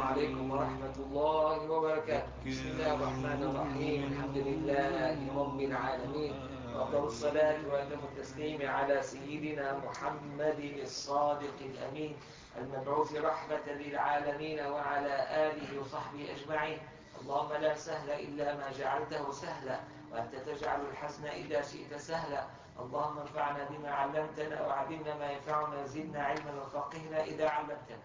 السلام عليكم ورحمة الله وبركاته. بسم الله الرحمن الرحيم. الحمد لله رب العالمين، وأفضل الصلاة وأتم التسليم على سيدنا محمد الصادق الأمين المبعوث رحمة للعالمين وعلى آله وصحبه أجمعين. اللهم لا سهل إلا ما جعلته سهلا، وأنت تجعل الحزن إذا شئت سهلا. اللهم انفعنا بما علمتنا وعلمنا ما ينفعنا وزدنا علما وفقهنا إذا علمتنا.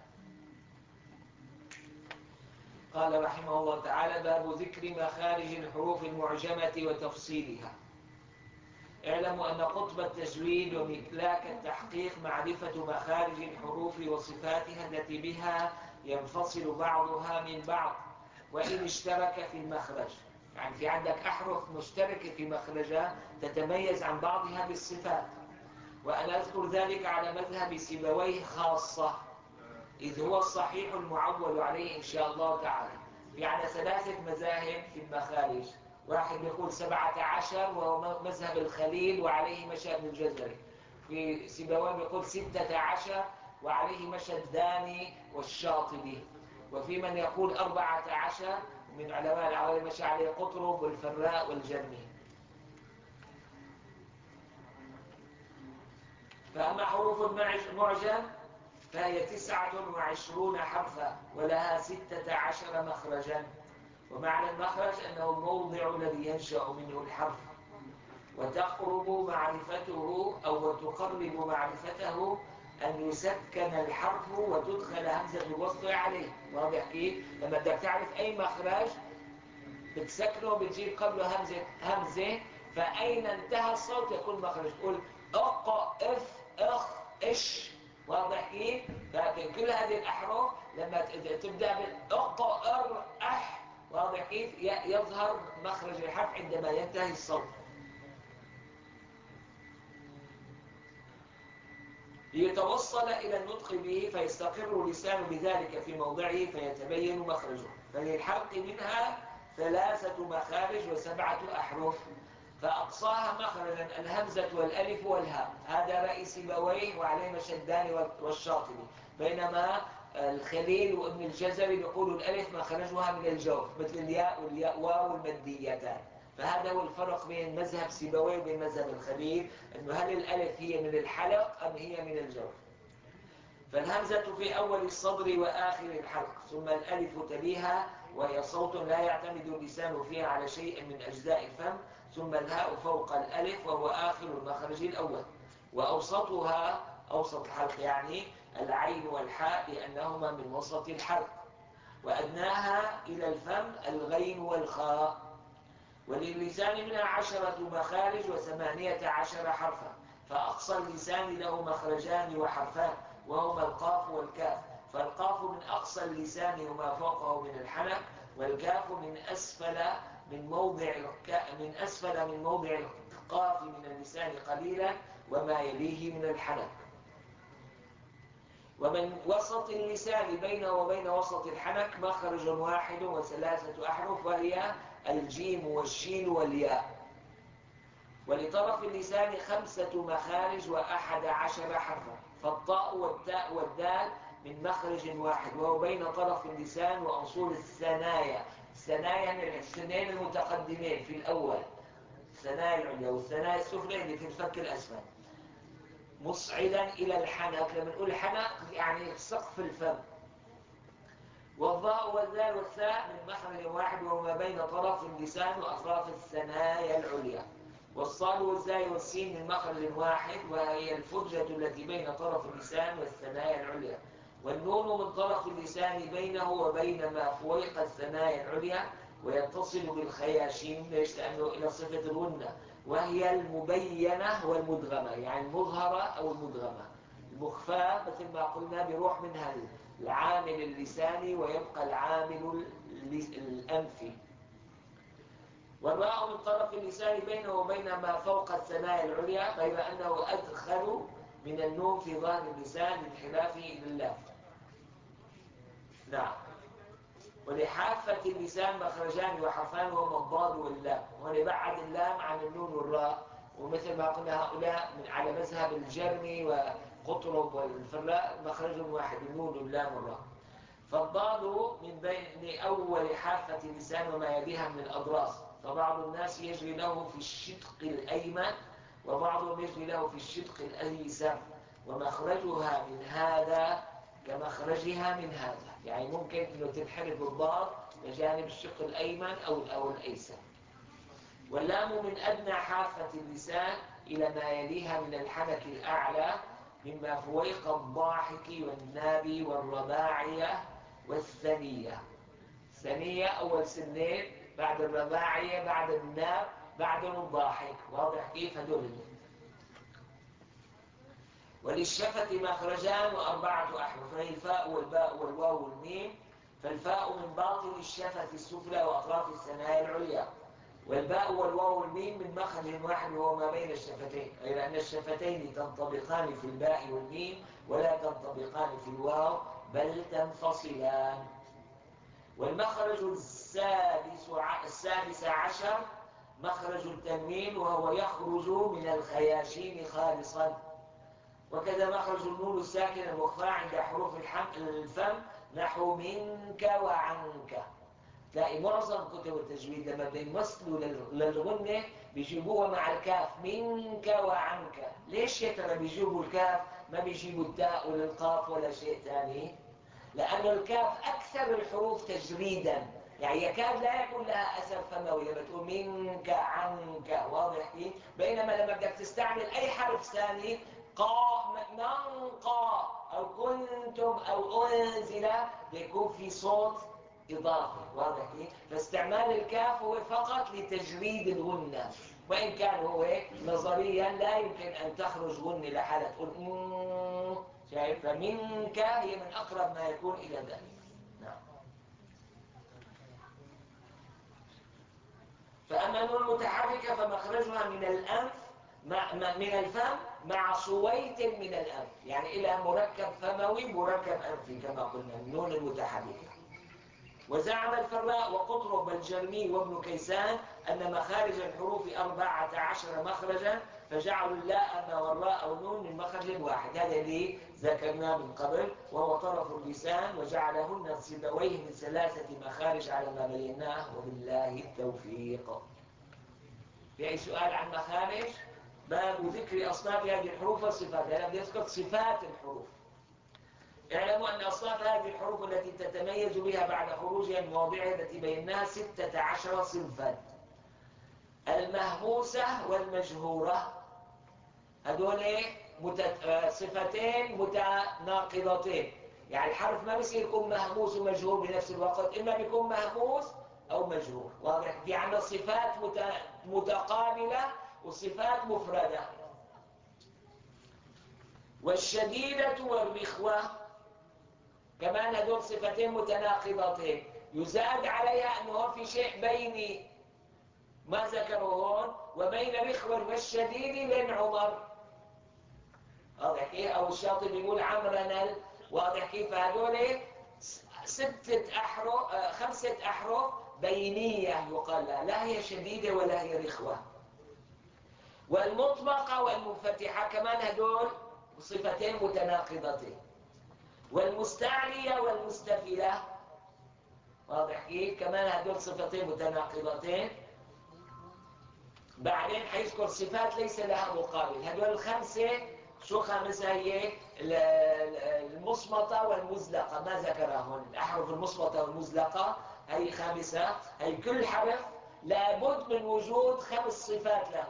قال رحمه الله تعالى: باب ذكر مخارج الحروف المعجمة وتفصيلها. اعلموا أن قطب التجويد وملاك التحقيق معرفة مخارج الحروف وصفاتها التي بها ينفصل بعضها من بعض وإن اشترك في المخرج. يعني في عندك أحرف مشتركة في مخرجها تتميز عن بعضها بالصفات، وأنا أذكر ذلك على مذهب سيبويه خاصة، إذ هو الصحيح المعول عليه إن شاء الله تعالى. في عندنا 3 مذاهب في المخارج. واحد يقول 17 وهو مذهب الخليل وعليه مشى ابن الجزري. في سيبويه يقول 16 وعليه مشى الداني والشاطبي. وفي من يقول 14 من علماء العربي مشى عليه قطرب والفراء والجرمي. فأما حروف المعجم فهي 29 حرفا ولها 16 مخرجا. ومعنى المخرج أنه الموضع الذي ينشأ منه الحرف، وتقرب معرفته أو تقرب معرفته أن يسكن الحرف وتدخل همزة الوصل عليه. واضح كيف؟ لما بدك تعرف أي مخرج بتسكنه بتجيب قبله همزة، فأين انتهى الصوت يكون مخرج. تقول أق إف إخ إش. واضح كيف؟ ففي كل هذه الأحرف لما تبدأ بالأق إر أح، واضح كيف؟ يظهر مخرج الحرف عندما ينتهي الصوت. ليتوصل إلى النطق به فيستقر اللسان بذلك في موضعه فيتبين مخرجه. فللحلق منها 3 مخارج و7 أحرف، فأقصاها مخرجا الهمزة والألف والهاء. هذا رأي سيبويه وعليه مشى الداني والشاطبي. بينما الخليل وابن الجزري يقولوا الألف مخرجها من الجوف مثل الياء والياء واو والمديتان. فهذا هو الفرق بين مذهب سيبويه وبين مذهب الخليل، أنه هل الألف هي من الحلق أم هي من الجوف. فالهمزة في أول الصدر وآخر الحلق، ثم الألف تليها وهي صوت لا يعتمد اللسان فيها على شيء من أجزاء الفم، ثم الهاء فوق الألف وهو آخر المخرج الأول، وأوسطها أوسط الحلق يعني العين والحاء لأنهما من وسط الحلق، وأدناها إلى الفم الغين والخاء. وللسان منها 10 مخارج و18 حرفا، فأقصى اللسان له مخرجان وحرفان وهما القاف والكاف. فالقاف من أقصى اللسان وما فوقه من الحنك، والكاف من أسفل من موضع القاف من اللسان قليلا وما يليه من الحنك. ومن وسط اللسان بينه وبين وسط الحنك مخرج واحد و3 أحرف، وهي الجيم والشين والياء. ولطرف اللسان 5 مخارج و11 حرفا، فالطاء والتاء والدال من مخرج واحد وهو بين طرف اللسان وأصول الثنايا. الثنايا من الحسنين المتقدمين في الأول، الثنايا العليا والثنايا السفلى اللي في الفك الأسفل، مصعدا إلى الحنك. لما نقول حنك يعني سقف الفم. والضاء والذال والثاء من مخرج واحد وهو ما بين طرف اللسان وأطراف الثنايا العليا. والصاد والزاي والسين من مخرج واحد وهي الفرجة التي بين طرف اللسان والثنايا العليا. والنون من طرف اللسان بينه وبين ما فوق الثنايا العليا ويتصل بالخياشيم. ليش؟ لأنه إلى صفة الغنة، وهي المبينة والمدغمة، يعني المظهرة أو المدغمة. المخفاة مثل ما قلنا بيروح منها العامل اللساني ويبقى العامل الأنفي. والراء من طرف اللسان بينه وبين ما فوق الثنايا العليا، غير أنه أدخل من النون في ظهر اللسان بخلافه إلى اللام. نعم. ولحافة اللسان مخرجان وحرفان وهما الضاد واللام، ولبعد اللام عن النون والراء. ومثل ما قلنا هؤلاء من على مذهب الجرمي وقطرب والفراء مخرج واحد، النون واللام والراء. فالضاد من بين أول حافة اللسان وما يليها من الأضراس، فبعض الناس يجري له في الشدق الأيمن وبعضهم يجري له في الشدق الأيسر، ومخرجها من هذا كمخرجها من هذا، يعني ممكن أنه تنحرف الضاد بجانب الشق الأيمن أو الأيسر. واللام من أدنى حافة اللسان إلى ما يليها من الحنك الأعلى، مما فويق الضاحك والناب والرباعية والثنية. ثنية أول سنين، بعد الرباعية، بعد الناب، بعد الضاحك. واضح كيف هدول؟ وللشفة مخرجان وأربعة أحرف، هي الفاء والباء والواو والميم. فالفاء من باطن الشفة السفلى وأطراف الثنايا العليا، والباء والواو والميم من مخرج واحد وهو ما بين الشفتين، أي لأن الشفتين تنطبقان في الباء والميم ولا تنطبقان في الواو بل تنفصلان. والمخرج السادس عشر مخرج التنوين، وهو يخرج من الخياشيم خالصا. وكذا مخرج النون الساكنة المخفاة عند حروف الفم، نحو منك وعنك. تلاقي معظم كتب التجويد لما بيمثلوا للغنة بيجيبوها مع الكاف، منك وعنك. ليش يا ترى بيجيبوا الكاف ما بيجيبوا التاء ولا القاف ولا شيء ثاني؟ لأن الكاف أكثر الحروف تجريدا، يعني يكاد لا يكون لها أثر فموي لما تقول منك عنك. واضح كيف؟ بينما لما بدك تستعمل أي حرف ثاني، قا، منقى أو كنتم أو أنزل، بيكون في صوت إضافي. واضح كيف؟ فاستعمال الكاف هو فقط لتجريد الغنة، وإن كان هو نظريا لا يمكن أن تخرج غنة لحالة تقول شايف؟ فمنك هي من أقرب ما يكون إلى ذلك. نعم. فأما النون المتحركة فمخرجها من الأنف من الفم مع صويت من الأنف، يعني إلى مركب فموي مركب أنفي كما قلنا النون المتحركة. وزعم الفراء وقطرب الجرمي وابن كيسان أن مخارج الحروف 14 مخرجا، فجعلوا اللاء والراء والنون من مخرج واحد. هذا اللي ذكرناه من قبل، وهو طرف اللسان، وجعلهن سيبويه من 3 مخارج على ما بيناه، وبالله التوفيق. في أي سؤال عن مخارج؟ باب ذكر أصناف هذه الحروف والصفات، لأنه يذكر صفات الحروف. اعلموا أن أصناف هذه الحروف التي تتميز بها بعد خروجها من مواضعها التي بيناها 16 صنفا. المهموسة والمجهورة، هذول صفتين متناقضتين، يعني الحرف ما بيصير يكون مهموس ومجهور بنفس الوقت، إما بيكون مهموس أو مجهور. واضح؟ في عندنا صفات متقابلة وصفات مفردة. والشديدة والرخوة كمان هذول صفتين متناقضتين، يزاد عليها أنه في شيء بين ما ذكره هون وبين رخوة والشديد لين عمر. واضح كيف؟ أو الشاطبي بيقول عمرنا. واضح كيف؟ هذول 5 أحرف بينية يقال لها، لا هي شديدة ولا هي رخوة. والمطبقة والمنفتحة كمان هذول صفتين متناقضتين. والمستعلية والمستفلة، واضح كيف؟ كمان هذول صفتين متناقضتين. بعدين حيذكر صفات ليس لها مقابل. هذول 5 شو خامسة؟ هي المصمتة والمزلقة، ما ذكرها هون. الأحرف المصمتة والمزلقة هي 5. هي كل حرف لابد من وجود 5 صفات له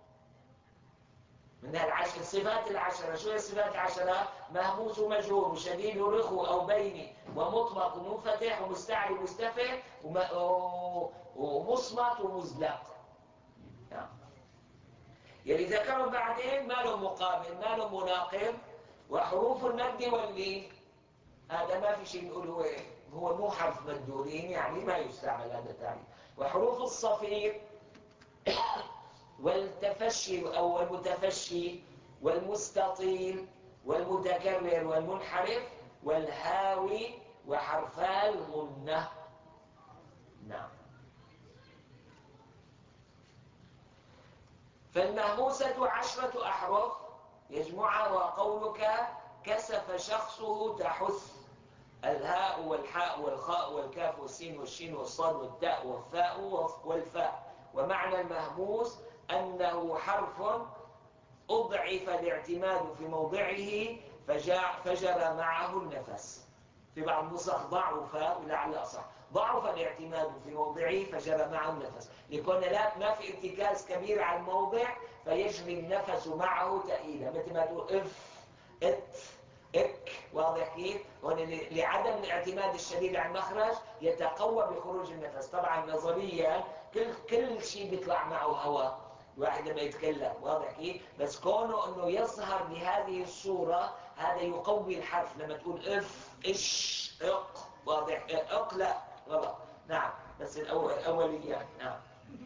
من الصفات 10. شو هي الصفات 10؟ مهموس ومجهور وشديد ورخو أو بيني ومطبق ومنفتح ومستعلي ومستفل ومصمت ومزلق. يلي ذكروا بعدين ما له مقابل، ما له مناقض. وحروف المد واللين هذا ما في شيء نقول هو مو حرف مدولين، يعني ما يستعمل هذا التعريف. وحروف الصفير والتفشي أو المتفشي والمستطيل والمتكرر والمنحرف والهاوي وحرفا الغنة. نعم. فالمهموسة 10 أحرف يجمعها وقولك كسف شخصه تحث، الهاء والحاء والخاء والكاف والسين والشين والصاد والتاء والثاء والفاء. ومعنى المهموس أنه حرف أضعف الاعتماد في موضعه فجرى معه النفس. في بعض النسخ ضعف، ولعل أصح ضعف الاعتماد في موضعه فجرى معه النفس، لكون لا ما في ارتكاز كبير على الموضع فيجري النفس معه تأييدا، مثل ما تقول اف ات اك. واضح كيف؟ هون لعدم الاعتماد الشديد على المخرج يتقوى بخروج النفس. طبعا نظريا كل شيء بيطلع معه هواء الواحد لما يتكلم، واضح كيف؟ بس كونه انه يظهر بهذه الصورة هذا يقوي الحرف. لما تقول اف اش اق، واضح؟ اق لا غلط. نعم، بس الاوليات. نعم.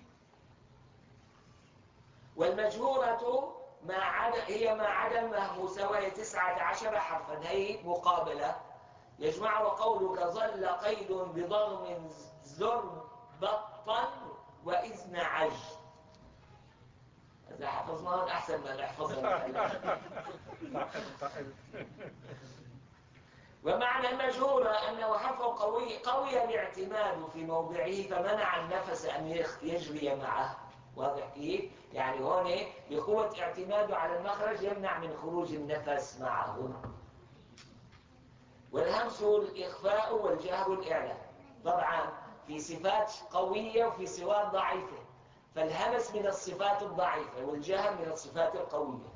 والمجهورة هي ما عدا المهموسة، وهي 19 حرفا. هي مقابلة يجمع قولك ظل قيد بضغم زر بطا وإذ نعج. إذا حفظناهم أحسن ما نحفظهم. ومعنى المجهورة أنه حرف قوي الاعتماد في موضعه فمنع النفس أن يجري معه. واضح كيف؟ يعني هون بقوة اعتماده على المخرج يمنع من خروج النفس معه. والهمس الإخفاء والجهر الإعلاء. طبعا في صفات قوية وفي صفات ضعيفة، فالهمس من الصفات الضعيفة والجهر من الصفات القوية.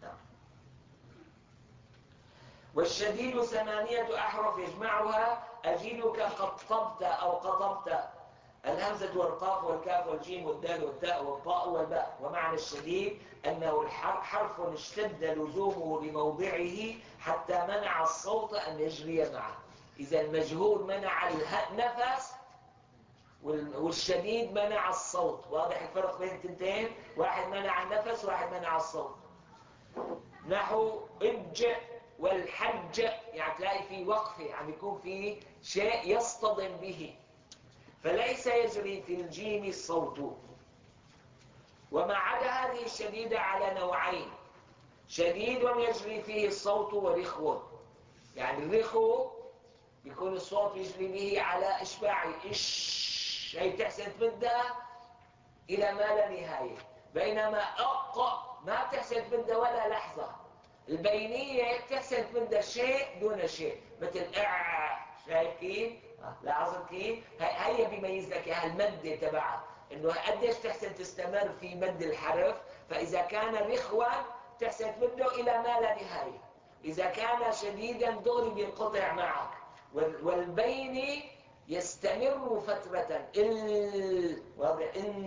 والشديد 8 أحرف يجمعها أجيلك قطبت أو قطبت. الهمزة والقاف والكاف والجيم والدال والتاء والطاء والباء. ومعنى الشديد أنه حرف اشتد لزومه لموضعه حتى منع الصوت أن يجري معه. إذا المجهور منع النفس والشديد منع الصوت. واضح الفرق بين التنتين؟ واحد منع النفس واحد منع الصوت. نحو اج والحج، يعني تلاقي في وقفة، يعني يكون في شيء يصطدم به، فليس يجري في الجيم الصوت. وما عدا هذه الشديدة على نوعين: شديد يجري فيه الصوت ورخو. يعني الرخو يكون الصوت يجري به على إشباعي إش، هي بتحسن تمدها إلى ما لا نهاية، بينما أق ما بتحسن تمدها ولا لحظة. البينية بتحسن تمدها شيء دون شيء، مثل شايف كيف؟ لاحظت كيف؟ هي بيميز لك هالمدة تبعها، انه قديش تحسن تستمر في مد الحرف. فإذا كان رخوا تحسن تمده إلى ما لا نهاية، إذا كان شديدا دغري بينقطع معك. والبين يستمر فترة واضح.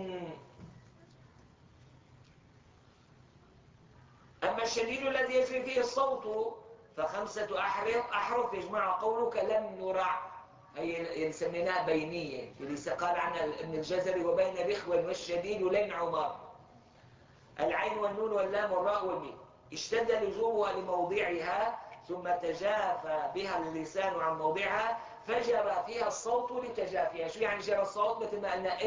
أما الشديد الذي يجري فيه الصوت ف5 أحرف يجمع قولك لم نرع، هي اللي سميناها بينية، اللي قال عنها ابن الجزري وبين رخو والشديد لن عمر. العين والنون واللام والراء والميم اشتد لزومها لموضعها ثم تجافى بها اللسان عن موضعها فجرى فيها الصوت لتجافيها. شو يعني جرى الصوت؟ مثل ما قلنا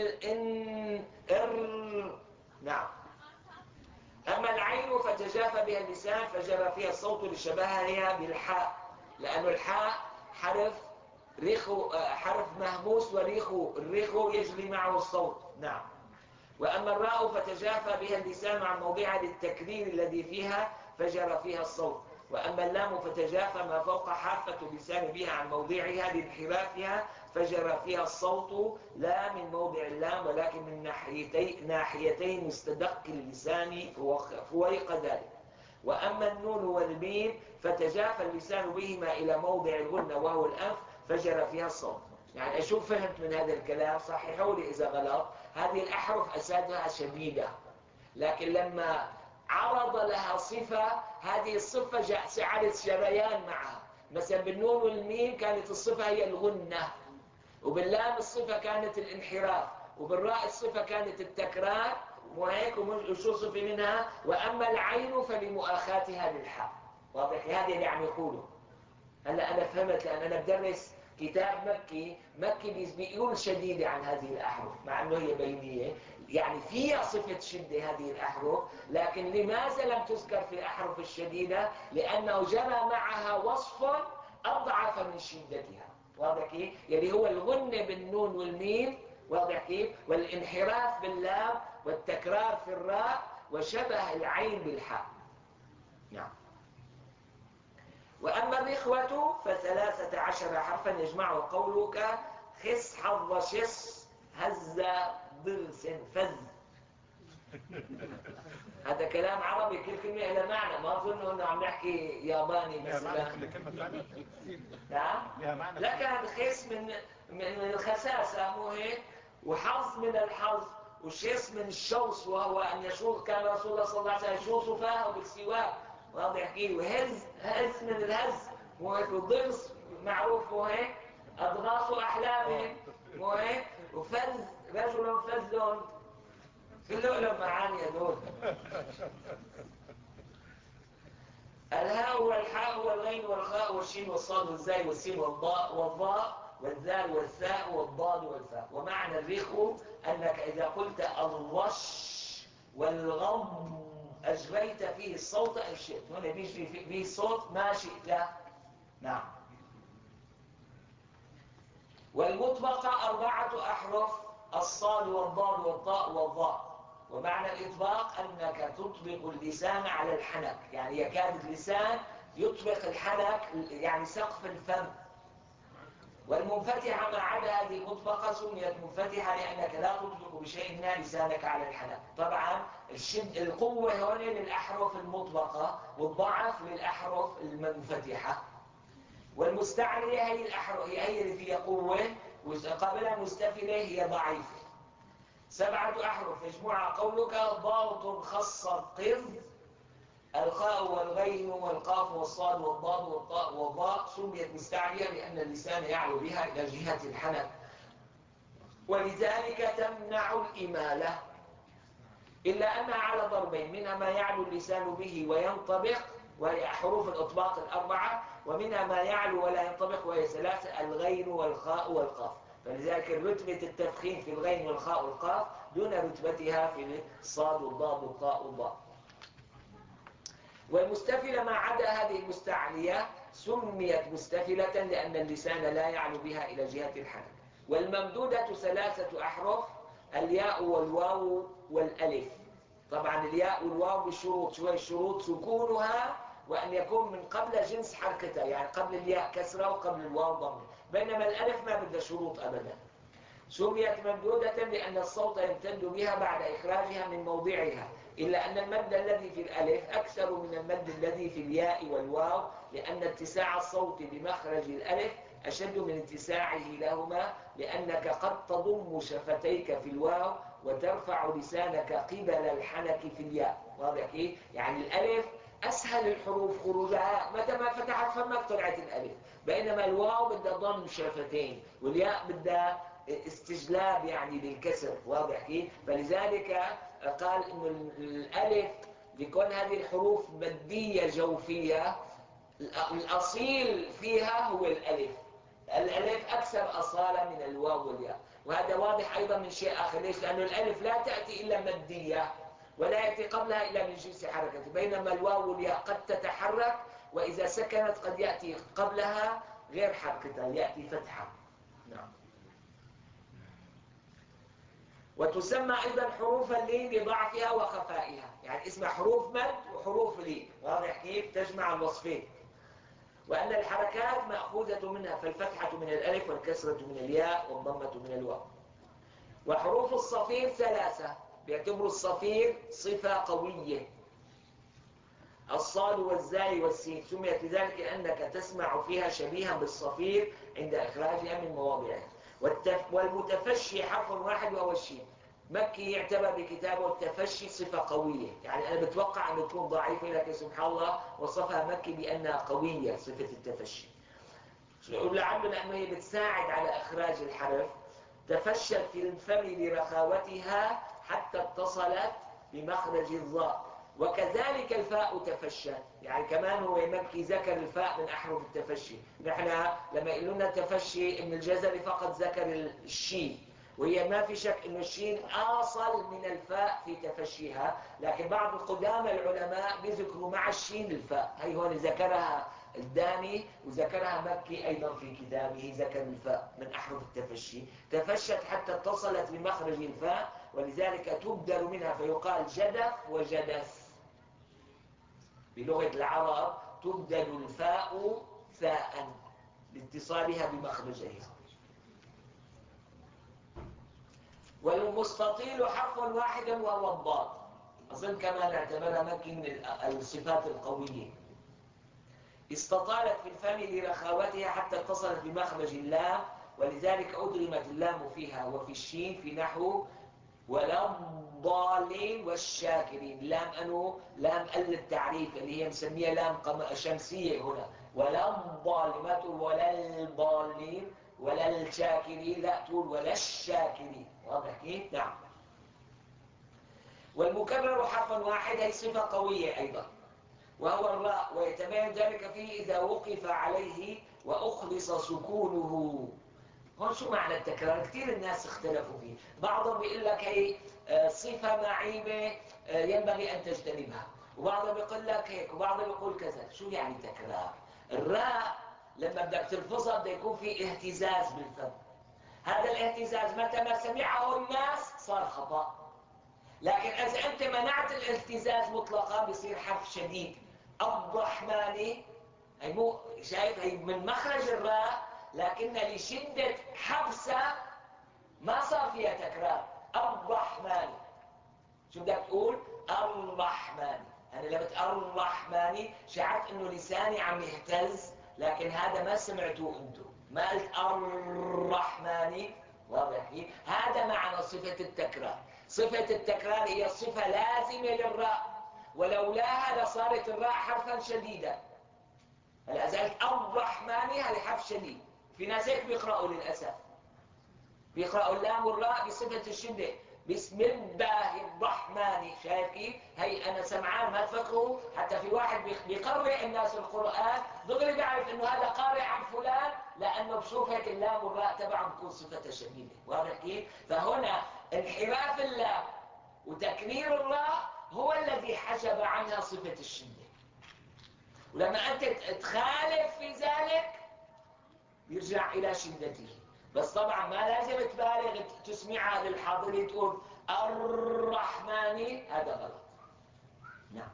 نعم. أما العين فتجافى بها اللسان فجرى فيها الصوت لشبهها بالحاء، لأن الحاء حرف مهموس، الريخو يجري معه الصوت. نعم. وأما الراء فتجافى بها اللسان عن موضعها للتكرير الذي فيها فجرى فيها الصوت. وأما اللام فتجافى ما فوق حافة اللسان بها عن موضعها لانحرافها فجرى فيها الصوت، لا من موضع اللام ولكن من ناحيتي مستدق اللسان فويق ذلك. وأما النون والميم فتجافى اللسان بهما إلى موضع الغنة وهو الأنف فجرى فيها الصوت. يعني أشوف فهمت من هذا الكلام، صححوا لي إذا غلط. هذه الأحرف أسادها شديدة، لكن لما عرض لها صفة هذه الصفة جعلت شريان معها. مثلا بالنون والميم كانت الصفة هي الغنة، وباللام الصفة كانت الانحراف، وبالراء الصفة كانت التكرار، وهيك وشو صفة منها. وأما العين فلمؤاخاتها للحاء. واضح؟ هذا اللي عم يقوله. هلا أنا فهمت، لأن أنا بدرس كتاب مكي بيقول شديدة عن هذه الأحرف مع أنه هي بينية، يعني فيها صفة شدة هذه الأحرف، لكن لماذا لم تذكر في الأحرف الشديدة؟ لأنه جرى معها وصف أضعف من شدتها. واضح كيف؟ يلي هو الغنة بالنون والميم، واضح كيف؟ والانحراف باللام والتكرار في الراء وشبه العين بالحاء. نعم. وأما الرخوة ف13 حرفا يجمعه قولك خس حظ شص هز ضرس فز. هذا كلام عربي، كل كلمة لها معنى، ما أظن أنه عم نحكي ياباني مثلا. نعم. لا، كان خس من الخساسة، مو هيك؟ وحظ من الحظ، والشيص من الشوص، وهو أن يشوص. كان رسول الله صلى الله عليه وسلم يشوص فاه بالسواك، واضح كيف؟ وهز من الهز، مو هيك؟ والضرس معروف، مو هيك؟ أضغاث أحلام، مو هيك؟ وفز رجل فزل، كله لهم معاني هذول. الهاء والحاء والغين والخاء والشين والصاد والزاي والسين والضاء والذال والثاء والضاد والفاء. ومعنى الرخو أنك إذا قلت الرش والغم أجريت فيه الصوت إن شئت. هنا بيجري فيه الصوت ما شئت. نعم. والمطبقة 4 أحرف: الصاد والضاد والطاء والضاء. ومعنى الإطباق أنك تطبق اللسان على الحنك، يعني يكاد اللسان يطبق الحنك، يعني سقف الفم. والمنفتحة ما عدا هذه المطبقة سميت منفتحة لأنك لا تطبق بشيء ما لسانك على الحنك. طبعا القوة هون للأحرف المطبقة والضعف للأحرف المنفتحة. والمستعلية هي الأحرف، هي اللي فيها قوة، وقبلها مستفلة هي ضعيفة. 7 أحرف يجمعها قولك ضاغط خص قذ. الخاء والغين والقاف والصاد والضاد والطاء والضاء سميت مستعلية لأن اللسان يعلو بها إلى جهة الحنك، ولذلك تمنع الإمالة، إلا أنها على ضربين: منها ما يعلو اللسان به وينطبق وهي حروف الإطباق 4، ومنها ما يعلو ولا ينطبق وهي 3: الغين والخاء والقاف. فلذلك رتبة التفخيم في الغين والخاء والقاف دون رتبتها في الصاد والضاد والطاء والضاء. والمستفلة ما عدا هذه المستعلية سميت مستفلة لأن اللسان لا يعلو بها إلى جهة الحنك. والممدودة 3 أحرف: الياء والواو والألف. طبعا الياء والواو بشروط، شوي الشروط: سكونها وأن يكون من قبل جنس حركتها، يعني قبل الياء كسرة وقبل الواو ضمة، بينما الألف ما بدها شروط أبدا. سميت ممدودة لأن الصوت يمتد بها بعد إخراجها من موضعها، إلا أن المد الذي في الألف أكثر من المد الذي في الياء والواو، لأن اتساع الصوت بمخرج الألف أشد من اتساعه لهما، لأنك قد تضم شفتيك في الواو وترفع لسانك قبل الحنك في الياء. واضح كيف؟ يعني الألف أسهل الحروف خروجها، متى ما فتحت فمك طلعت الألف، بينما الواو بدها ضم شفتين والياء بدها استجلاب يعني بالكسر. واضح كيف؟ فلذلك قال إنه الألف لكون هذه الحروف مادية جوفية، الأصيل فيها هو الألف. الألف أكثر أصالة من الواو والياء، وهذا واضح أيضا من شيء آخر. ليش؟ لأنه الألف لا تأتي إلا مادية ولا يأتي قبلها إلا من جنس حركته، بينما الواو والياء قد تتحرك، وإذا سكنت قد يأتي قبلها غير حركتها، يأتي فتحة. نعم. وتسمى أيضا حروف اللين لضعفها وخفائها، يعني اسمها حروف مد وحروف لين. واضح كيف؟ تجمع الوصفين. وأن الحركات مأخوذة منها، فالفتحة من الألف والكسرة من الياء والضمة من الواو. وحروف الصفير 3، بيعتبروا الصفير صفة قوية: الصاد والزاي والسين. سميت بذلك لأنك تسمع فيها شبيها بالصفير عند إخراجها من مواضعها. والمتفشي حرف واحد وهو الشين. مكي يعتبر بكتابه التفشي صفة قوية، يعني أنا بتوقع أن تكون ضعيفة، لكن سبحان الله وصفها مكي بأنها قوية صفة التفشي. لعله لأنه هي بتساعد على إخراج الحرف. تفشت في الفم برخاوتها حتى اتصلت بمخرج الظاء. وكذلك الفاء تفشت، يعني كمان هو مكي ذكر الفاء من أحرف التفشي. نحن لما يقولون تفشي ابن الجزري فقط ذكر الشين، وهي ما في شك أن الشين أصل من الفاء في تفشيها، لكن بعض القدامى العلماء بيذكروا مع الشين الفاء، هي هون ذكرها الداني، وذكرها مكي أيضا في كتابه، ذكر الفاء من أحرف التفشي، تفشت حتى اتصلت بمخرج الفاء، ولذلك تبدل منها فيقال جدف وجدث. بلغة العرب تبدل الفاء فاء لاتصالها بمخرجها. والمستطيل حرف واحد وهو الضاد، أظن كما نعتبرها مكي من الصفات القوية. استطالت في الفم لرخاوتها حتى اتصلت بمخرج اللام، ولذلك أدغمت اللام فيها وفي الشين في نحو ولا الضالين والشاكرين. لام أنو لام التعريف اللي هي مسمية لام شمسية هنا، ولا الضالين، ما تقول ولا الضالين ولا الشاكرين، لا تقول ولا الشاكرين. واضح كيف؟ نعم. والمكرر حرفا واحد هي صفة قوية أيضا، وهو الراء، ويتبين ذلك فيه إذا وقف عليه وأخلص سكونه. هون شو معنى التكرار؟ كثير الناس اختلفوا فيه، بعضهم بيقول لك هي صفة معيبة ينبغي أن تجتنبها، وبعضهم بيقول لك هيك، وبعضهم بيقول كذا. شو يعني تكرار؟ الراء لما بدك تلفظها بده يكون في اهتزاز بالفم، هذا الاهتزاز متى ما سمعه الناس صار خطأ. لكن إذا أنت منعت الاهتزاز مطلقا بيصير حرف شديد. الرحمن هي مو شايف، هي من مخرج الراء، لكن لشدة حبسة ما صار فيها تكرار. الرحمن، شو بدك تقول؟ الرحمن. أنا لما الرحمن شعرت إنه لساني عم يهتز، لكن هذا ما سمعتوه أنتم، ما قلت الرحمن. واضح؟ هذا معنى صفة التكرار. صفة التكرار هي صفة لازمة للراء، ولولاها لصارت الراء حرفا شديدا. هلا إذا قلت الرحمن هذا حرف شديد، في ناس هيك بيقرأوا للأسف، بيقرأوا اللام والراء بصفة الشدة. بسم الله الرحمن. شايف كيف؟ هي أنا سمعان، ما تفكروا حتى في واحد بيقرأ الناس القرآن دغري بيعرف إنه هذا قارئ عن فلان، لأنه بشوف هيك اللام والراء تبعه بتكون صفة شديدة. واضح كيف؟ فهنا انحراف اللام وتكرير الراء هو الذي حجب عنها صفة الشدة، ولما أنت تخالف في ذلك يرجع إلى شدته. بس طبعا ما لازم تبالغ تسمعها للحاضرين تقول الرحمن، هذا غلط. نعم.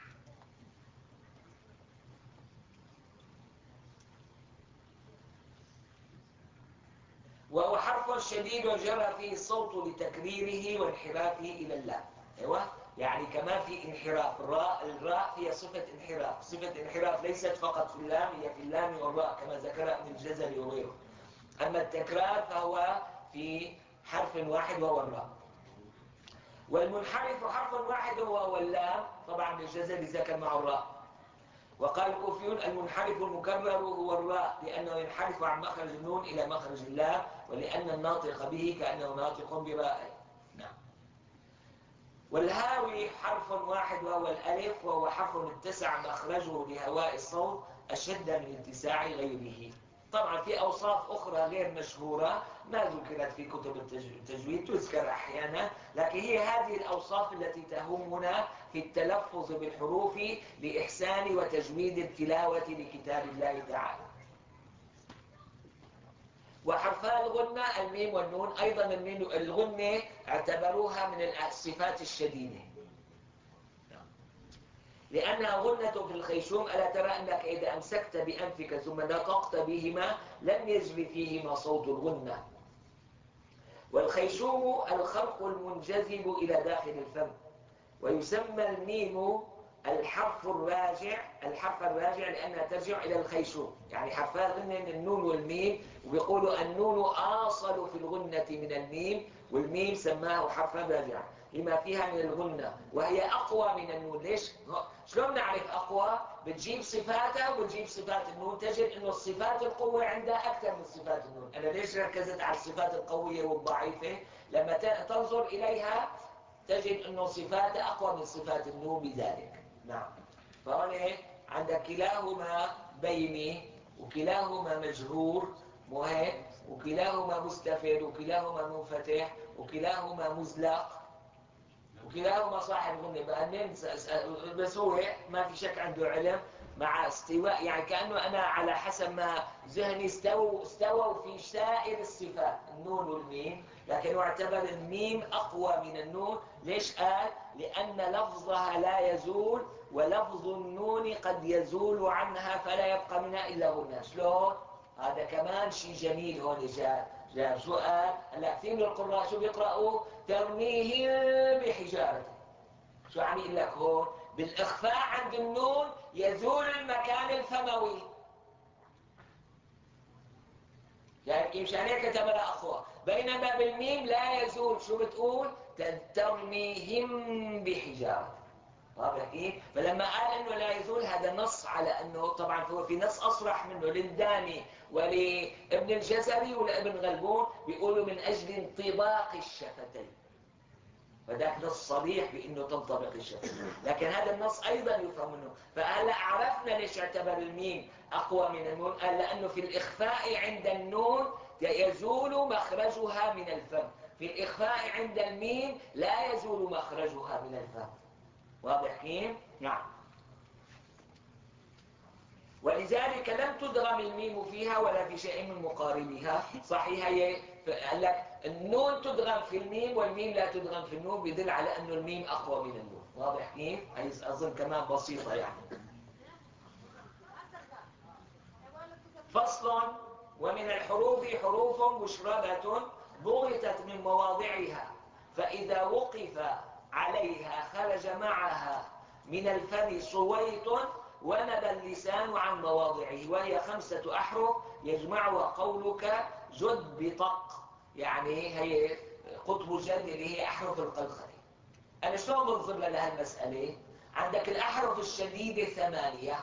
وهو حرف شديد وجرى فيه الصوت لتكريره وانحرافه إلى اللام. أيوة، يعني كمان في انحراف. الراء فيها صفة انحراف. صفة انحراف ليست فقط في اللام، هي في اللام والراء كما ذكر ابن الجزري وغيره. أما التكرار فهو في حرف واحد وهو الراء. والمنحرف حرف واحد وهو اللام، طبعا الجزري ذكر مع الراء. وقال الكوفيون المنحرف المكرر هو الراء، لأنه ينحرف عن مخرج النون إلى مخرج اللام، ولأن الناطق به كأنه ناطق براء. نعم. والهاوي حرف واحد وهو الألف، وهو حرف اتسع مخرجه لهواء الصوت أشد من اتساع غيره. طبعا في أوصاف أخرى غير مشهورة ما ذكرت في كتب التجويد، تذكر أحيانا، لكن هي هذه الأوصاف التي تهمنا في التلفظ بالحروف لإحسان وتجويد التلاوة لكتاب الله تعالى. وحرفا الغنة الميم والنون، أيضا الميم الغنة اعتبروها من الصفات الشديدة لأنها غنة في الخيشوم. ألا ترى أنك إذا أمسكت بأنفك ثم نطقت بهما لم يجري فيهما صوت الغنة. والخيشوم الخرق المنجذب إلى داخل الفم. ويسمى الميم الحرف الراجع لأنها ترجع إلى الخيشوم، يعني حرفان غنة النون والميم، وبيقولوا النون آصل في الغنة من الميم، والميم سماه حرفا راجعا لما فيها من الغنة، وهي أقوى من النون. ليش؟ شلون نعرف أقوى؟ بتجيب صفاتها وبتجيب صفات النون، تجد أنه الصفات القوة عندها أكثر من صفات النون. أنا ليش ركزت على الصفات القوية والضعيفة؟ لما تنظر إليها تجد أنه صفاتها أقوى من صفات النون بذلك. نعم. فهنا عندك كلاهما بيني وكلاهما مجهور وهيك، وكلاهما مستفيد وكلاهما منفتح وكلاهما مزلق وكلاهما صاحب غنة. بقى بس هو ما في شك عنده علم، مع استواء، يعني كأنه أنا على حسب ما ذهني استووا في سائر الصفات النون والميم، لكن اعتبر الميم أقوى من النون. ليش قال؟ لأن لفظها لا يزول، ولفظ النون قد يزول عنها فلا يبقى منها إلا غنى. شلون؟ هذا كمان شيء جميل. هون جاء سؤال. هلا كثير من القراء شو بيقرأوا؟ ترميهم بحجارة. شو عم يقول لك هون؟ بالإخفاء عند النون يزول المكان الفموي. يعني مشان هيك كتبها أقوى، بينما بالميم لا يزول. شو بتقول؟ ترميهم بحجارة. واضح كيف؟ فلما قال انه لا يزول، هذا نص على انه، طبعا هو في نص اصرح منه للداني ولابن الجزري ولابن غلبون، بيقولوا من اجل انطباق الشفتين. فذاك نص صريح بانه تنطبق الشفتين، لكن هذا النص ايضا يفهم منه. فهلا عرفنا ليش اعتبر الميم اقوى من النون. قال لانه في الاخفاء عند النون يزول مخرجها من الفم، في الاخفاء عند الميم لا يزول مخرجها من الفم. واضح كيف؟ نعم. ولذلك لم تدغم الميم فيها ولا في شيء من مقاربها. صحيح هي قال لك النون تدغم في الميم والميم لا تدغم في النون، بيدل على انه الميم اقوى من النون. واضح كيف؟ هي اظن كمان بسيطه يعني. فصل. ومن الحروف حروف مشربة ضغطت من مواضعها، فإذا وقف عليها خرج معها من الفم صويت ونبى اللسان عن مواضعه، وهي 5 أحرف يجمعها قولك جد بطق. يعني هي قطب جد اللي هي أحرف القلقلة. أنا شلون بنظر لها المسألة؟ عندك الأحرف الشديدة 8.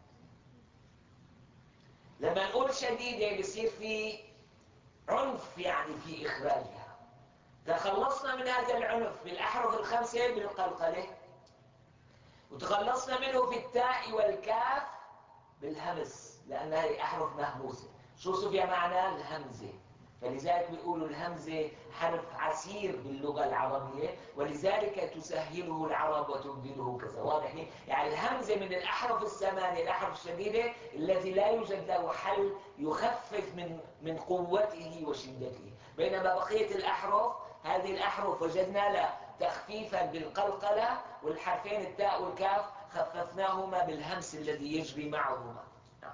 لما نقول شديدة بصير في عنف يعني في إخراجها. تخلصنا من هذا العنف بالأحرف ال5 بالقلقلة، وتخلصنا منه في التاء والكاف بالهمس، لأنها هي أحرف مهموسة. شو صفيا معنى الهمزة؟ فلذلك بيقولوا الهمزة حرف عسير باللغة العربية، ولذلك تسهله العرب وتبدله كذا. واضح؟ يعني الهمزة من الأحرف ال8 الأحرف الشديدة التي لا يوجد له حل يخفف من قوته وشدته، بينما بقية الأحرف، هذه الأحرف وجدنا لها تخفيفا بالقلقلة، والحرفين التاء والكاف خففناهما بالهمس الذي يجري معهما.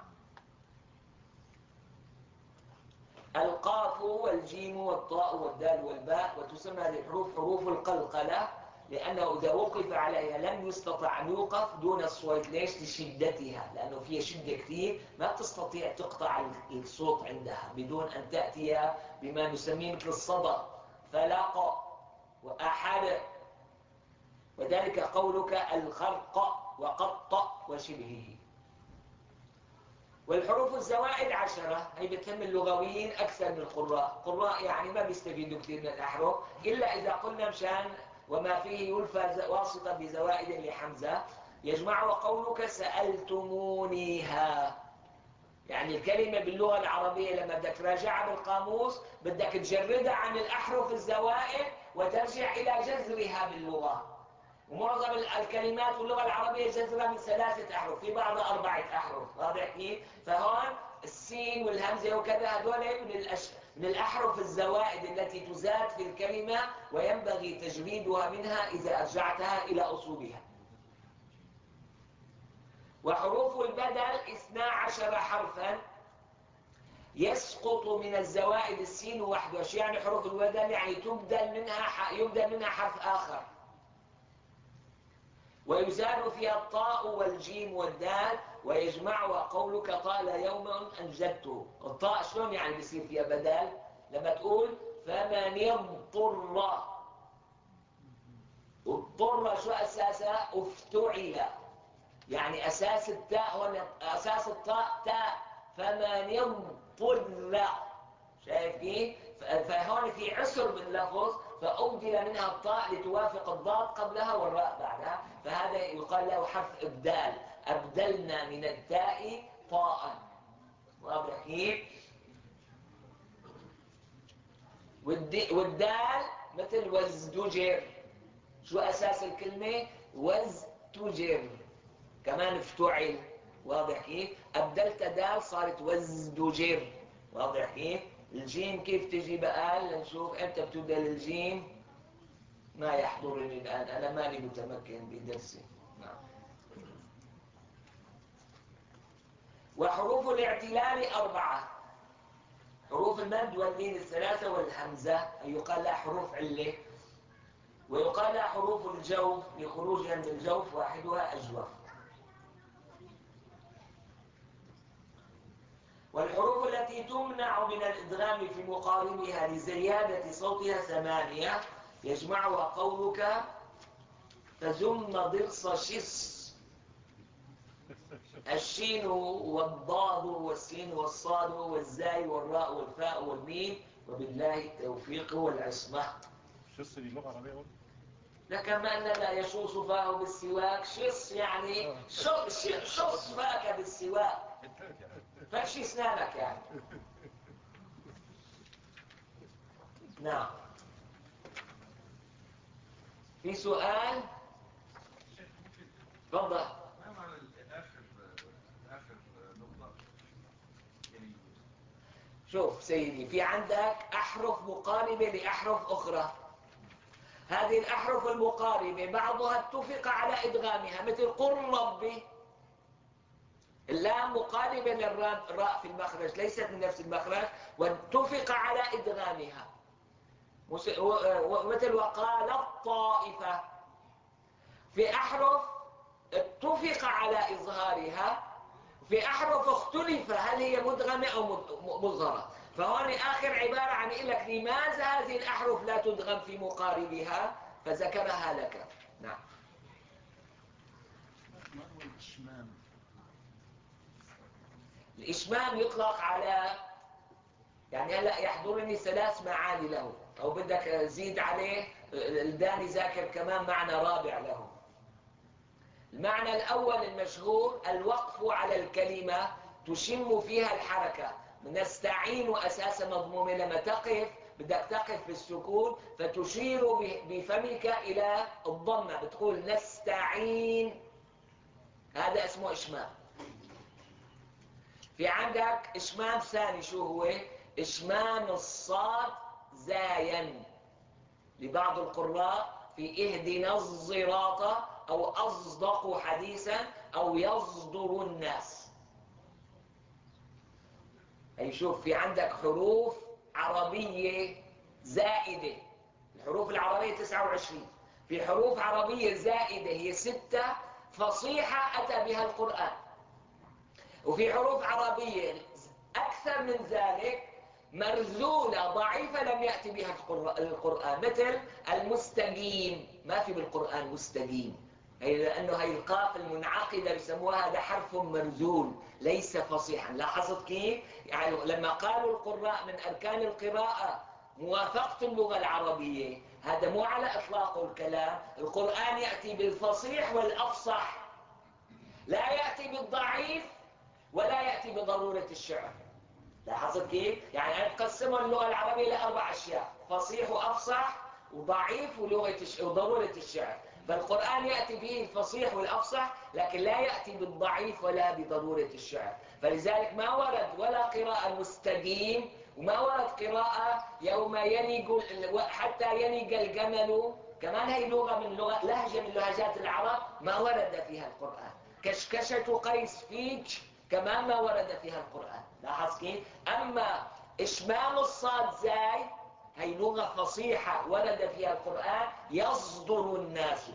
القاف والجيم والطاء والدال والباء. وتسمى هذه الحروف حروف القلقلة، لأنه إذا وقف عليها لم يستطع أن يوقف دون الصوت. ليش؟ لشدتها، لأنه فيها شدة كثير، ما تستطيع تقطع الصوت عندها بدون أن تأتي بما نسميه مثل الصدى، فلق وأحد. وذلك قولك الخرق وقط وشبهه. والحروف الزوائد 10. هي بتهم اللغويين أكثر من القراء يعني ما بيستفيدوا كثير من الأحرف، إلا إذا قلنا مشان وما فيه يلفى واسطة بزوائد لحمزة. يجمعها قولك سألتمونيها. يعني الكلمة باللغة العربية لما بدك تراجعها بالقاموس بدك تجردها عن الأحرف الزوائد وترجع إلى جذرها باللغة. ومعظم الكلمات باللغة العربية جذرها من 3 أحرف، في بعضها 4 أحرف. واضح كيف؟ فهون السين والهمزة وكذا هذول من الأحرف الزوائد التي تزاد في الكلمة، وينبغي تجريدها منها إذا أرجعتها إلى أصولها. وحروف البدل 12 حرفا يسقط من الزوائد السين وحده. شو يعني حروف البدل؟ يعني يبدل منها حرف آخر، ويزال فيها الطاء والجيم والدال. ويجمعها قولك طال يوما أنجدته. الطاء شلون يعني بيصير فيها بدل؟ لما تقول فمن اضطر. اضطر شو أساسها؟ افتعل. يعني أساس التاء أساس الطاء تاء. فمن اضطر. شايف كيف؟ فهون في عسر باللفظ، فأبدل منها الطاء لتوافق الضاد قبلها والراء بعدها، فهذا يقال له حرف إبدال. أبدلنا من التاء طاء. واضح كيف؟ والدال مثل وازدجر. شو أساس الكلمة؟ وازدجر. كمان افتعل واضح كيف؟ أبدلت دال صارت وازدجر. واضح كيف؟ الجيم كيف تجي بقى؟ لنشوف أنت بتبدل الجيم. ما يحضرني الآن، أنا ماني متمكن بدرسي. نعم. وحروف الاعتلال 4: حروف المد واللين الثلاثة والهمزة يقال لها حروف علة، ويقال لها حروف الجوف لخروجها من الجوف واحدها أجوف. والحروف التي تمنع من الإدغام في مقاربها لزيادة صوتها 8 يجمعها قولك فزم ضرس شص. الشين والضاد والسين والصاد والزاي والراء والفاء والميم، وبالله التوفيق والعصمة. شص دي لغة عربية؟ لا، كما أن لا يشوص فاه بالسواك. شص يعني شص فاك بالسواك، فرش اسنانك يعني. نعم. في سؤال؟ تفضل. ما معنى آخر نقطة؟ شوف سيدي، في عندك أحرف مقاربة لأحرف أخرى. هذه الأحرف المقاربة بعضها اتفق على إدغامها، مثل قل ربي. اللام مقاربة للراء في المخرج، ليست من نفس المخرج، واتفق على إدغامها. مثل وقال الطائفة. في أحرف اتفق على إظهارها، في أحرف اختلف هل هي مدغمة أو مظهرة. فهون آخر عبارة عن لك لماذا هذه الأحرف لا تدغم في مقاربها، فذكرها لك. نعم. ما هو الإشمام؟ الإشمام يطلق على، يعني هلا يحضرني 3 معاني له، أو بدك زيد عليه الداني ذاكر كمان معنى رابع له. المعنى الأول المشهور الوقف على الكلمة تشم فيها الحركة. نستعين أساس مضمومة، لما تقف بدك تقف في السكون فتشير بفمك إلى الضمة، بتقول نستعين. هذا اسمه إشمام. في عندك إشمام ثاني، شو هو؟ إشمام الصاد زاين لبعض القراء في اهدنا الصراط، أو أصدق حديثا، أو يصدر الناس. أي شوف، في عندك حروف عربية زائدة. الحروف العربية 29، في حروف عربية زائدة هي 6 فصيحة أتى بها القرآن، وفي حروف عربية أكثر من ذلك مرزولة ضعيفة لم يأتي بها القرآن، مثل المستقيم. ما في بالقرآن مستقيم، لأنه هي القاف المنعقدة يسموها هذا حرف مرزول ليس فصيحا. لاحظت كيف؟ يعني لما قالوا القراء من أركان القراءة موافقة اللغة العربية، هذا مو على إطلاق الكلام. القرآن يأتي بالفصيح والأفصح، لا يأتي بالضعيف ولا يأتي بضرورة الشعر. لاحظت كيف؟ يعني أنا بقسمها اللغة العربية ل4 أشياء: فصيح وأفصح وضعيف وضرورة الشعر. فالقرآن يأتي به الفصيح والأفصح، لكن لا يأتي بالضعيف ولا بضرورة الشعر. فلذلك ما ورد ولا قراءة مستقيم، وما ورد قراءة يوم ينق حتى ينق الجمل. كمان هي لغة من لهجة من لهجات العرب ما ورد فيها القرآن. كشكشة قيس فيج كمان ما ورد فيها القرآن. لاحظ كيف؟ أما إشمام الصاد زاي هي لغة فصيحة ورد فيها القرآن، يصدر الناس.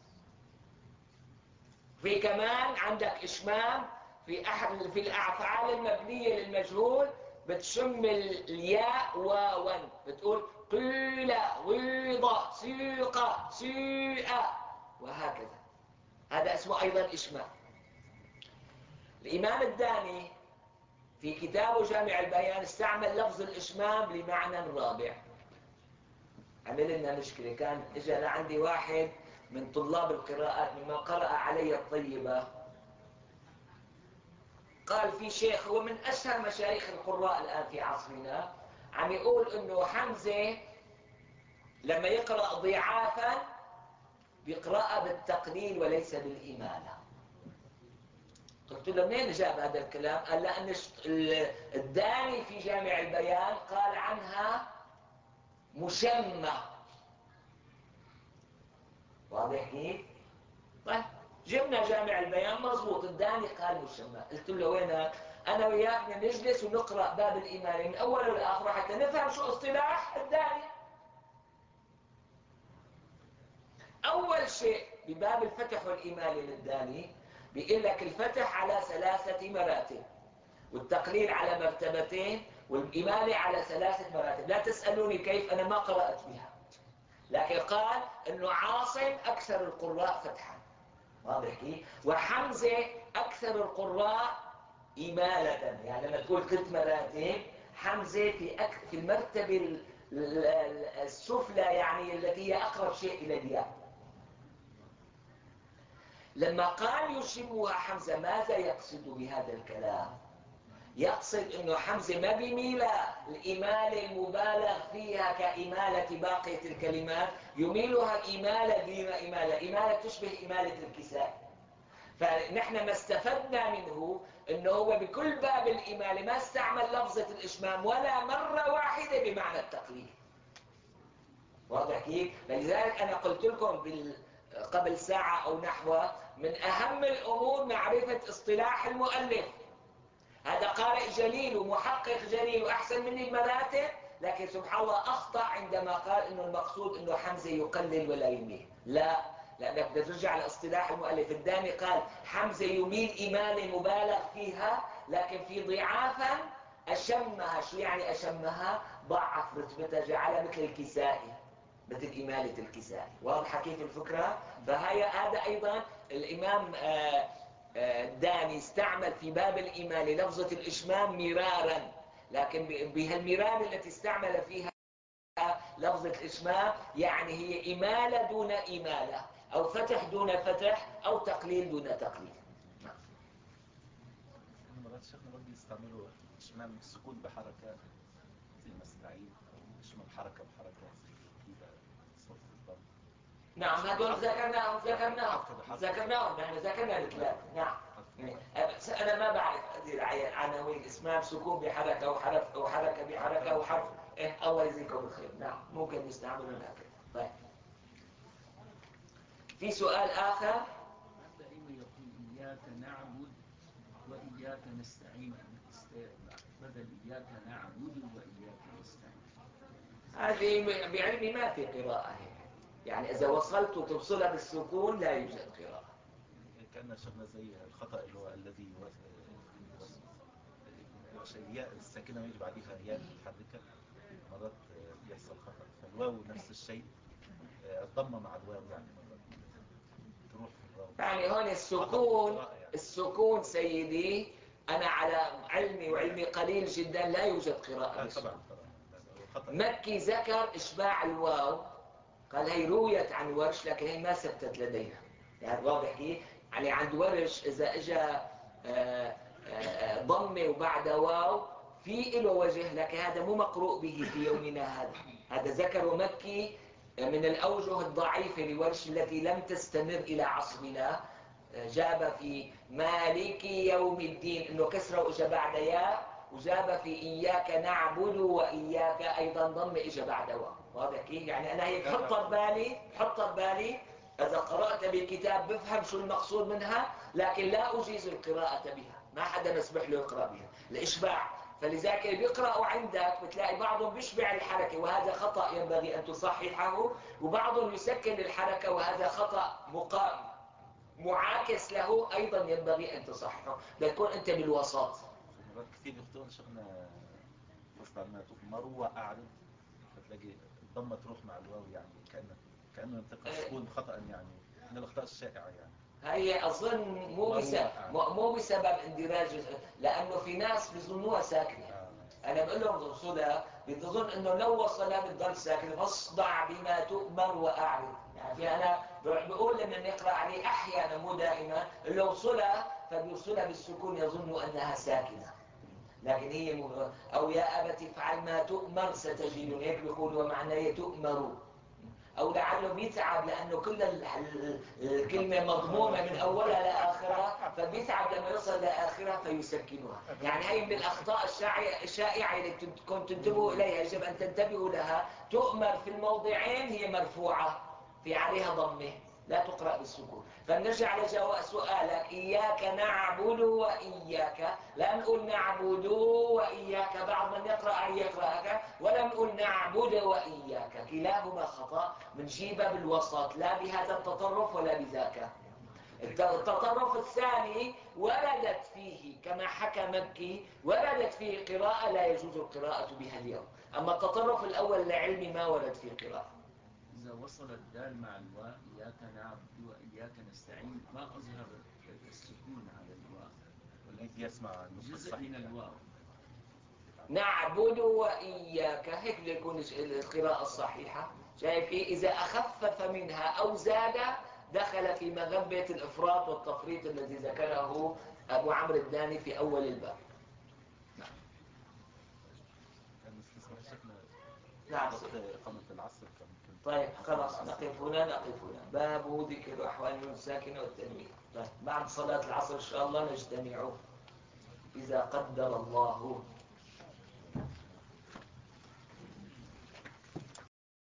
في كمان عندك إشمام في الأفعال المبنية للمجهول، بتشم الياء واوا، بتقول قيل غيض سيق سيء، وهكذا. هذا اسمه أيضا إشمام. الإمام الداني في كتابه جامع البيان استعمل لفظ الإشمام لمعنى رابع. عمل لنا مشكلة. كان إجا لعندي واحد من طلاب القراءات مما قرأ علي الطيبة، قال في شيخ هو من أشهر مشايخ القراء الآن في عصرنا، عم يقول إنه حمزة لما يقرأ ضعافا بيقرأها بالتقليل وليس بالإمالة. قلت له منين جاب هذا الكلام؟ قال لأن الداني في جامع البيان قال عنها مشمة. واضح كيف؟ طيب جبنا جامع البيان مضبوط، الداني قال مشمة. قلت له وينك؟ أنا وياك بدنا نجلس ونقرأ باب الإيمان من أوله لآخره حتى نفهم شو اصطلاح الداني. أول شيء بباب الفتح والإيمان للداني بيقول لك الفتح على 3 مراتب، والتقليل على مرتبتين، والإمالة على 3 مراتب. لا تسألوني كيف، أنا ما قرأت بها، لكن قال أنه عاصم أكثر القراء فتحا. واضح كيف؟ وحمزة أكثر القراء إمالة. يعني لما تقول 3 مراتب، حمزة في المرتبة السفلى، يعني التي هي أقرب شيء إلى الياء. لما قال يشمها حمزة، ماذا يقصد بهذا الكلام؟ يقصد انه حمزة ما بيميل الإمالة المبالغ فيها كإمالة باقية الكلمات، يميلها إمالة دون إمالة تشبه إمالة الكساء. فنحن ما استفدنا منه انه هو بكل باب الإمالة ما استعمل لفظة الإشمام ولا مرة واحدة بمعنى التقليل. واضح كيف؟ لذلك أنا قلت لكم قبل ساعة أو نحوه من أهم الأمور معرفة اصطلاح المؤلف. هذا قارئ جليل ومحقق جليل وأحسن مني المراتب، لكن سبحان الله أخطأ عندما قال إنه المقصود إنه حمزة يقلل ولا يميل. لا، لأنك بدك ترجع لإصطلاح المؤلف. الداني قال حمزة يميل إمالة مبالغ فيها، لكن في ضعافا أشمها. شو يعني أشمها؟ ضعف رتبتها، جعلها مثل الكسائي، مثل إمالة الكسائي. واضحة كيف الفكرة؟ هذا أيضا الإمام الداني استعمل في باب الإمالة لفظة الإشمام مرارا، لكن بهالمرار التي استعمل فيها لفظة الإشمام يعني هي إمالة دون إمالة، أو فتح دون فتح، أو تقليل دون تقليل. مرات شيخنا برضه يستعملوا إشمام السكون بحركة زي ما استعيد، أو إشمام حركة بحركة زي كده صوت الضم. نعم، هذول ذكرناهم نحن ذكرنا الكلام. نعم. أنا ما بعرف هذه العناوين، اسمها سكون بحركة وحرف أو حركة بحركة وحرف. الله يجزيكم الخير. نعم، ممكن يستعملون هكذا. طيب، في سؤال آخر؟ دائما يقول إياك نعبد وإياك نستعين، بدل إياك نعبد وإياك نستعين. هذه بعلمي ما في قراءة هيك، يعني إذا وصلت وتوصلها بالسكون لا يوجد قراءة. كأنه شغلة زي الخطأ اللي هو الذي الياء الساكنة يجب عليها ياء متحركة، مرات بيحصل خطأ. فالواو نفس الشيء، الضمة مع الواو يعني مرات تروح في الواو. يعني هون السكون سيدي، أنا على علمي وعلمي قليل جدا لا يوجد قراءة بالسكون. مكي ذكر إشباع الواو، قال هي رويت عن ورش لكن هي ما ثبتت لدينا. يعني واضح كيف؟ يعني عند ورش إذا إجا ضمة وبعد واو في له وجه، لكن هذا مو مقروء به في يومنا هذا. هذا ذكر مكي من الأوجه الضعيفة لورش التي لم تستمر إلى عصرنا. جاب في مالك يوم الدين إنه كسره وإجا بعد ياء، وجاب في إياك نعبد وإياك أيضا ضم إجا بعد واو. واضح كيف؟ يعني أنا هيك حط ببالي إذا قرأت بالكتاب بفهم شو المقصود منها، لكن لا أجيز القراءة بها. ما حدا مسمح له يقرأ بها الإشباع. فلذلك بيقرأوا عندك بتلاقي بعضهم بيشبع الحركة وهذا خطأ ينبغي أن تصححه، وبعضهم يسكن الحركة وهذا خطأ معاكس له أيضا ينبغي أن تصححه. بتكون أنت بالوسط. مرات كثير يخطئون شغلنا قصد على ما تؤمروا وأعرض، فتلاقي الضمة تروح مع الواو، يعني كأنه ينطق السكون خطأ، يعني من الأخطاء الشائعة. يعني هي أظن مو بسبب اندراج، لأنه في ناس بيظنوها ساكنة. أنا بقول لهم وصلها بتظن إنه لو وصلها بتضل ساكنة. فاصدع بما تؤمر وأعرض. يعني في أنا بقول لمن يقرأ عليه أحيانا مو دائما اللي وصلها فبيوصلها بالسكون يظن أنها ساكنة، لكن هي أو يا أبت افعل ما تؤمر ستجدني، هيك بيقول ومعناه تؤمر، أو لعله بيتعب لأنه كل الكلمة مضمومة من أولها لآخرها، فبيتعب لما يوصل لآخرها فيسكنها. يعني هي من الأخطاء الشائعة اللي كنتم تنتبهوا إليها، يجب أن تنتبهوا لها. تؤمر في الموضعين هي مرفوعة في عليها ضمه، لا تقرأ بالسكون. فنرجع لجواب سؤالك، إياك نعبد وإياك، لا نقول نعبد وإياك، بعض من يقرأ يقرأك، ولا نقول نعبد وإياك، كلاهما خطأ. بنجيبها بالوسط، لا بهذا التطرف ولا بذاك. التطرف الثاني وردت فيه كما حكى مكي، وردت فيه قراءة لا يجوز القراءة بها اليوم. أما التطرف الأول لعلم ما ورد فيه قراءة. إذا وصل الدال مع الواء إياك نعبد وإياك نستعين ما أظهر السكون على الواء، والذي يسمع جزء من الواو. نعبد وإياك، هيك بده يكون القراءة الصحيحة. شايف إيه؟ إذا أخفف منها أو زاد دخل في مغبة الإفراط والتفريط الذي ذكره أبو عمرو الداني في أول الباب. كان استسمح شيخنا نعم. وقت إقامة العصر فممكن. طيب خلاص نقف هنا. باب ذكر أحوال النون الساكنة والتنوين. طيب بعد صلاة العصر إن شاء الله نجتمع إذا قدر الله.